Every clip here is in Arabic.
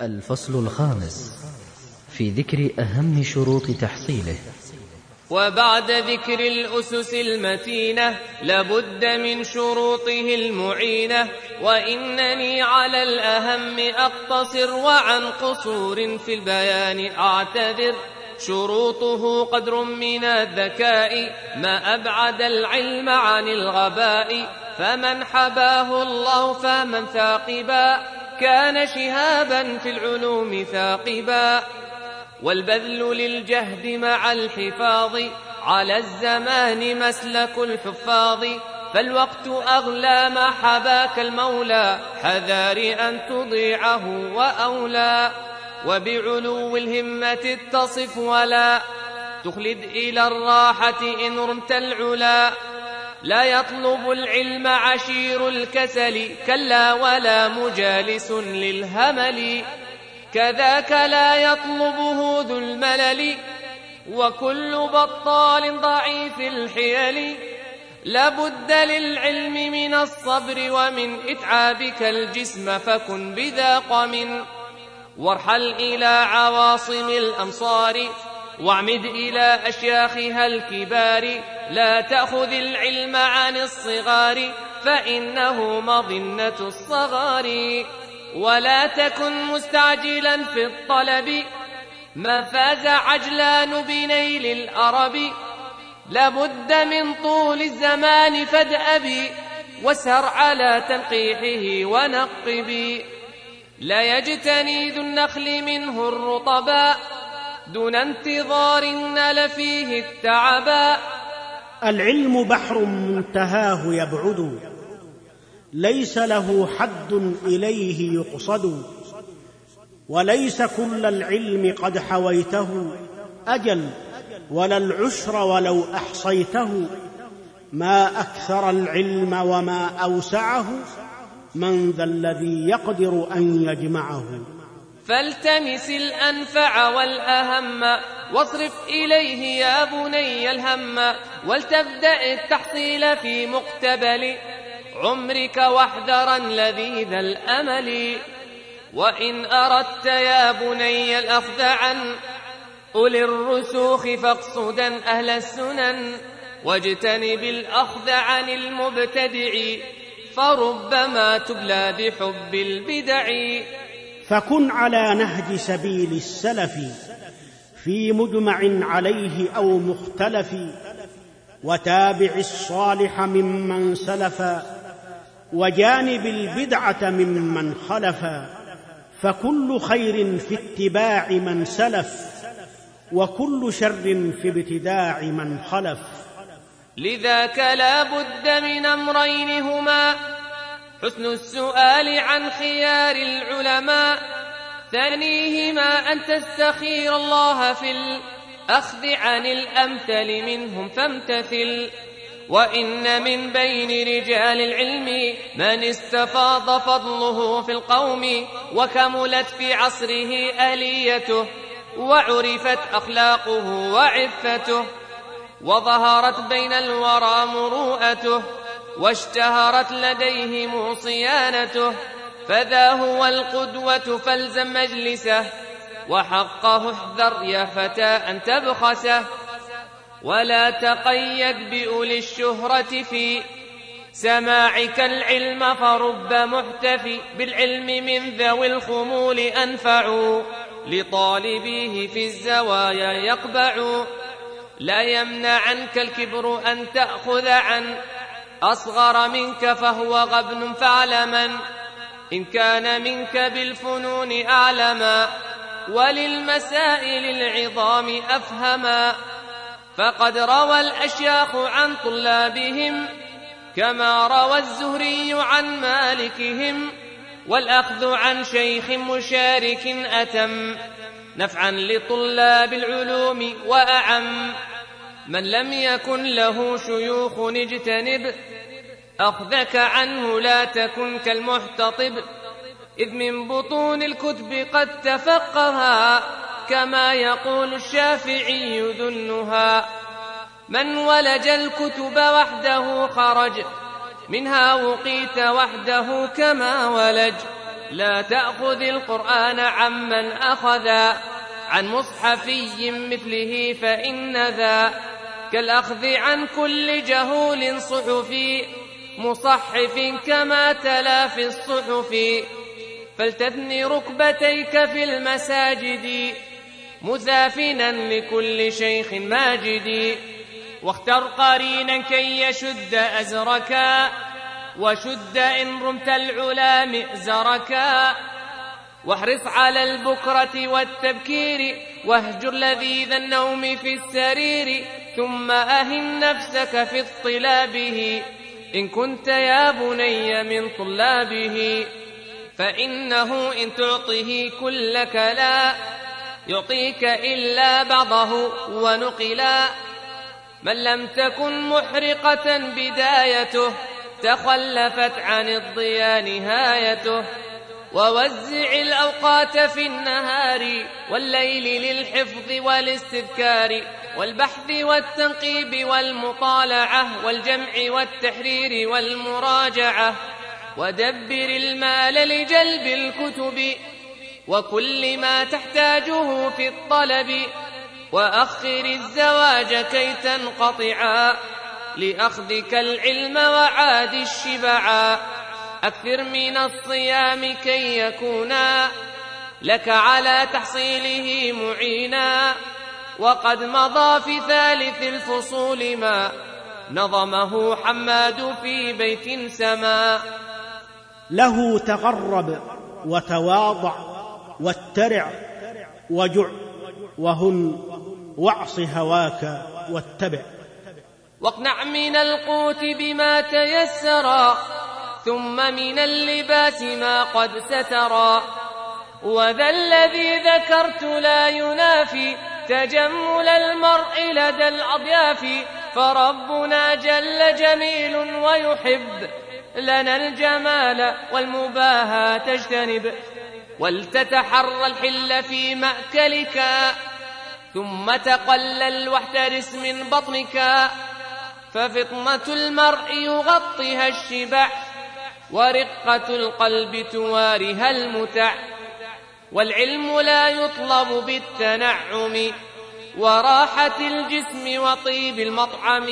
الفصل الخامس في ذكر أهم شروط تحصيله. وبعد ذكر الأسس المتينة لابد من شروطه المعينة، وإنني على الأهم أقتصر وعن قصور في البيان أعتذر. شروطه قدر من الذكاء ما أبعد العلم عن الغباء، فمن حباه الله فمن ثاقبا كان شهابا في العلوم ثاقبا. والبذل للجهد مع الحفاظ على الزمان مسلك الحفاظ، فالوقت أغلى ما حباك المولى حذار أن تضيعه وأولى. وبعلو الهمة اتصف ولا تخلد إلى الراحة إن رمت العلا. لا يطلب العلم عشير الكسل كلا ولا مجالس للهمل، كذاك لا يطلبه ذو الملل وكل بطال ضعيف الحيل. لابد للعلم من الصبر ومن إتعابك الجسم فكن بذا قم. وارحل إلى عواصم الأمصار واعمد إلى أشياخها الكبار، لا تأخذ العلم عن الصغار فإنه مظنة الصغار. ولا تكن مستعجلا في الطلب ما فاز عجلان بنيل الأرب. لابد من طول الزمان فادأب واسهر على تنقيحه ونقب. لا يجتني ذو النخل منه الرطباء دون انتظار نال فيه التعبا. العلم بحر منتهاه يبعد ليس له حد إليه يقصد، وليس كل العلم قد حويته أجل ولا العشر ولو أحصيته. ما أكثر العلم وما أوسعه من ذا الذي يقدر أن يجمعه. فالتمس الأنفع والأهم واصرف إليه يا بني الهم، ولتبدأ التحصيل في مقتبل عمرك واحذرا لذيذ الأمل. وإن أردت يا بني الأخذ عن أولي الرسوخ فاقصدا أهل السنن، واجتنب الأخذ عن المبتدع فربما تبلى بحب البدع. فكن على نهج سبيل السلف في مجمع عليه أو مختلف، وتابع الصالح ممن سلف وجانب البدعة ممن خلف. فكل خير في اتباع من سلف وكل شر في ابتداع من خلف. لذاك لا بد من أمرين هما حسن السؤال عن خيار العلماء، ثانيهما أن تستخير الله في الأخذ عن الأمثل منهم فامتثل. وإن من بين رجال العلم من استفاض فضله في القوم، وكملت في عصره آليته وعرفت أخلاقه وعفته، وظهرت بين الورى مروءته واشتهرت لديهم صيانته. فذا هو القدوة فالزم مجلسه، وحقه احذر يا فتى أن تبخسه. ولا تقيد بأولي الشهرة في سماعك العلم فرب محتفي، بالعلم من ذوي الخمول أنفع لطالبيه في الزوايا يقبع. لا يمنعنك الكبر أن تأخذ عن أصغر منك فهو غبن فاعلما إن كان منك بالفنون أعلما وللمسائل العظام أفهما. فقد روى الأشياخ عن طلابهم كما روى الزهري عن مالكهم، والأخذ عن شيخ مشارك أتم نفعا لطلاب العلوم وأعم. من لم يكن له شيوخ اجتنب أخذك عنه لا تكن كالمحتطب، إذ من بطون الكتب قد تفقها كما يقول الشافعي ذنها. من ولج الكتب وحده خرج منها وقيت وحده كما ولج، لا تأخذ القرآن عمن أخذا عن مصحفي مثله، فإن ذا كالأخذ عن كل جهول صحفي مصحف كما تلا في الصحف. فلتثني ركبتيك في المساجد مثافنا لكل شيخ ماجد، واختر قرينا كي يشد أزركا وشد إن رمت العلا مئزركا. واحرص على البكرة والتبكير واهجر لذيذ النوم في السرير، ثم أهن نفسك في اطلابه إن كنت يا بني من طلابه. فإنه إن تعطه كلك لا يعطيك إلا بعضه ونقلا. من لم تكن محرقة بدايته تخلفت عن الضياء نهايته. ووزع الأوقات في النهار والليل للحفظ والاستذكار والبحث والتنقيب والمطالعة والجمع والتحرير والمراجعة. ودبر المال لجلب الكتب وكل ما تحتاجه في الطلب. وأخر الزواج كي تنقطعا لأخذك العلم وعاد الشبعا. أكثر من الصيام كي يكونا لك على تحصيله معينا. وقد مضى في ثالث الفصول ما نظمه حماد في بيت سما. له تغرب وتواضع واترع وجع وهن واعص هواك واتبع. واقنع من القوت بما تيسرا ثم من اللباس ما قد سترا. وذا الذي ذكرت لا ينافي تجمل المرء لدى الأضياف. فربنا جل جميل ويحب لنا الجمال والمباهى تجتنب. ولتتحرى الحل في مأكلك ثم تقلل واحترس من بطنك. ففطنة المرء يغطيها الشبع ورقة القلب توارها المتع. والعلم لا يطلب بالتنعم وراحة الجسم وطيب المطعم.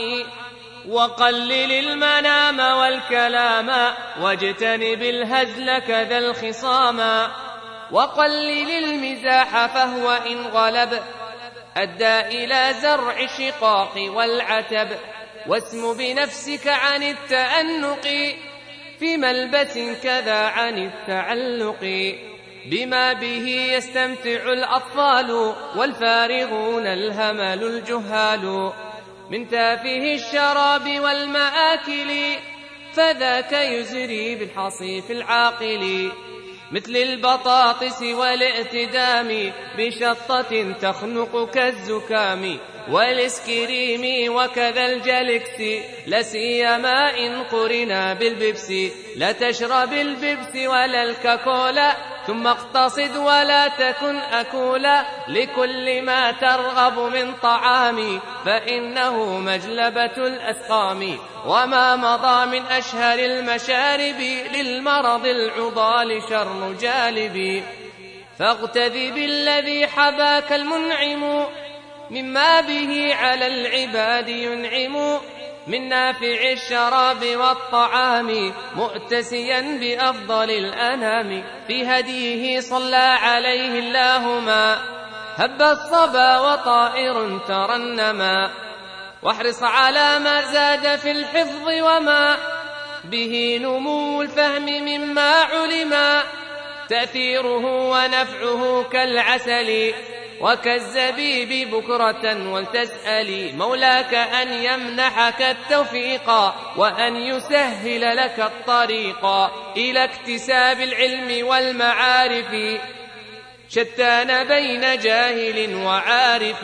وقلل المنام والكلام واجتنب الهزل كذا الخصام. وقلل المزاح فهو إن غلب أدى إلى زرع الشقاق والعتب. واسم بنفسك عن التأنق في ملبس كذا عن التعلق. بما به يستمتع الأطفال والفارغون الهمل الجهال من تافه الشراب والمآكل. فذاك يزري بالحصيف العاقل مثل البطاطس والائتدام بشطة تخنق كالزكام. والاسكريم وكذا الجلكس لسيما إن قرنا بالبيبس. لا تشرب البيبس ولا الكاكولا ثم اقتصد ولا تكن أكولا لكل ما ترغب من طعام فإنه مجلبة الأسقام. وما مضى من أشهر المشارب للمرض العضال شر جالب. فاغتذي بالذي حباك المنعم مما به على العباد ينعم من نافع الشراب والطعام مؤتسيا بأفضل الأنام. في هديه صلى عليه الله ما هب الصبا وطائر ترنما. واحرص على ما زاد في الحفظ وما به نمو الفهم مما علما. تأثيره ونفعه كالعسل وكالزبيب بكرة ولتسألي مولاك أن يمنحك التوفيق وأن يسهل لك الطريق إلى اكتساب العلم والمعارف. شتان بين جاهل وعارف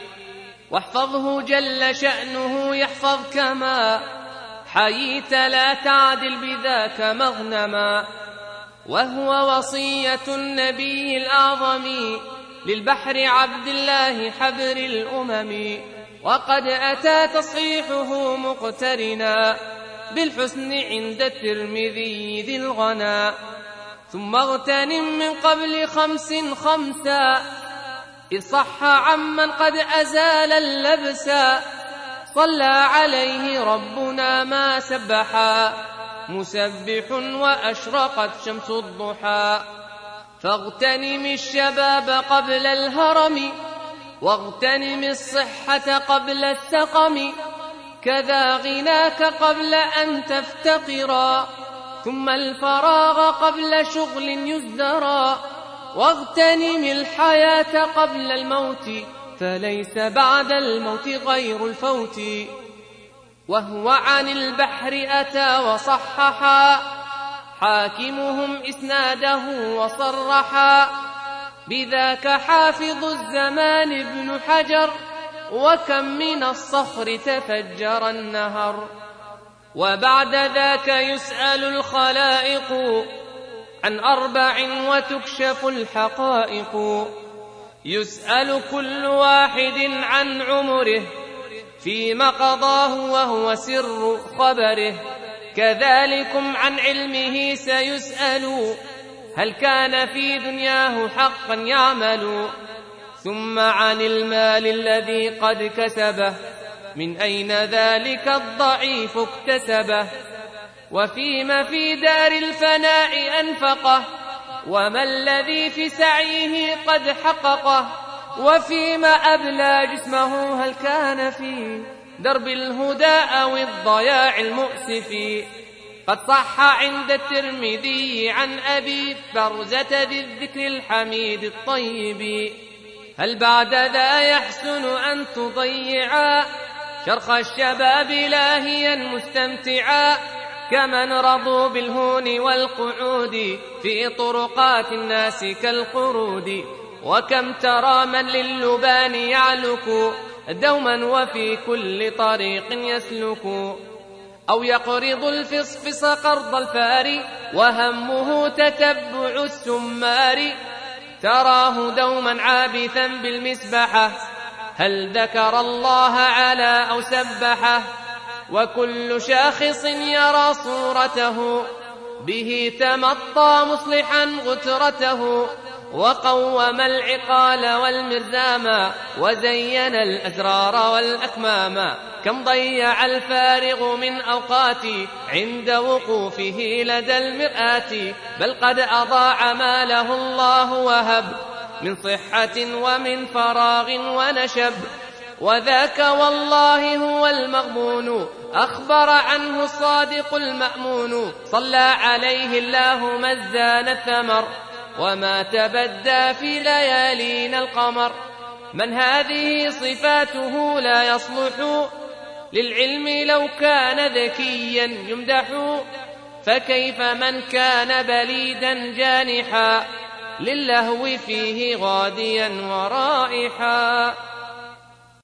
واحفظه جل شأنه يحفظك ما حييت لا تعدل بذاك مغنما. وهو وصية النبي الأعظم للبحر عبد الله حبر الأمم. وقد أتى تصحيحه مقترنا بالحسن عند الترمذي ذي الغنا. ثم اغتنم من قبل 5 5 إذ صح عمن قد أزال اللبسا صلى عليه ربنا ما سبحا مسبح وأشرقت شمس الضحى فاغتنم الشباب قبل الهرم واغتنم الصحة قبل السقم كذا غناك قبل أن تفتقرا ثم الفراغ قبل شغل يزدرا واغتنم الحياة قبل الموت فليس بعد الموت غير الفوت وهو عن البحر أتى وصححا حاكمهم إسناده وصرحا بذاك حافظ الزمان ابن حجر وكم من الصخر تفجر النهر وبعد ذاك يسأل الخلائق عن 4 وتكشف الحقائق يسأل كل واحد عن عمره فيما قضاه وهو سر خبره كذلكم عن علمه سيسأل هل كان في دنياه حقا يعمل ثم عن المال الذي قد كسبه من أين ذلك الضعيف اكتسبه وفيما في دار الفناء أنفقه وما الذي في سعيه قد حققه وفيما أبلى جسمه هل كان في درب الهدى أو الضياع المؤسف قد صح عند الترمذي عن أبي برزة ذي الذكر الحميد الطيب هل بعد ذا يحسن أن تضيعا شرخ الشباب لاهيا مستمتعا كمن رضوا بالهون والقعود في طرقات الناس كالقرود وكم ترى من للبان يعلك دوما وفي كل طريق يسلك أو يقرض الفصفص قرض الفار وهمه تتبع السمار تراه دوما عابثا بالمسبحة هل ذكر الله على أو سبحه وكل شاخص يرى صورته به تمطى مصلحا غترته وقوم العقال والمرزاما وزين الأزرار والأكماما كم ضيع الفارغ من أوقاتي عند وقوفه لدى المرآة بل قد أضاع ما له الله وهب من صحة ومن فراغ ونشب وذاك والله هو المغبون أخبر عنه الصادق المأمون صلى عليه الله مزان الثمر وما تبدى في ليالين القمر من هذه صفاته لا يصلح للعلم لو كان ذكيا يمدح فكيف من كان بليدا جانحا للهو فيه غاديا ورائحا